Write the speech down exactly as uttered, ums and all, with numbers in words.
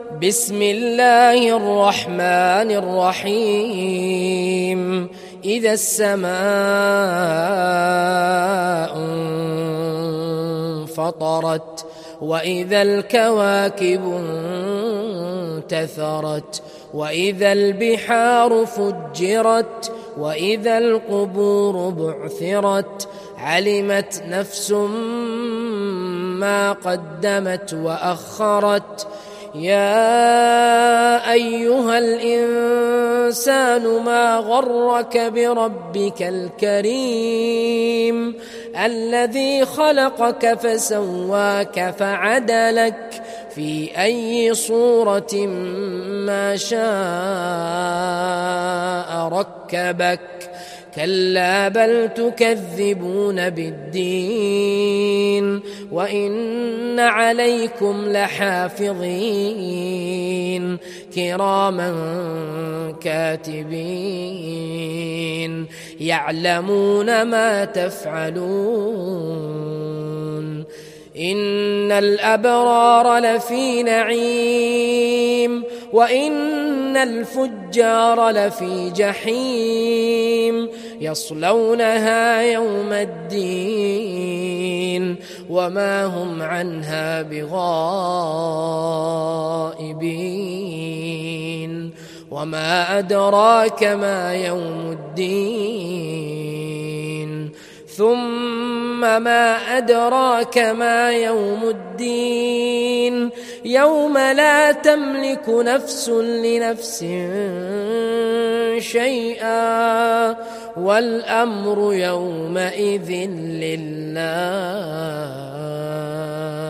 بسم الله الرحمن الرحيم إذا السماء انفطرت وإذا الكواكب انتثرت وإذا البحار فجرت وإذا القبور بعثرت علمت نفس ما قدمت وأخرت يا أيها الإنسان ما غرك بربك الكريم الذي خلقك فسواك فعدلك في أي صورة ما شاء ركبك كلا بل تكذبون بالدين وإن عليكم لحافظين كراما كاتبين يعلمون ما تفعلون إن الأبرار لفي نعيم وإن الفجار لفي جحيم يصلونها يوم الدين وما هم عنها بغائبين وما أدراك ما يوم الدين ثم ما أدراك ما يوم الدين يوم لا تملك نفس لنفس شيئا والأمر يومئذ لله.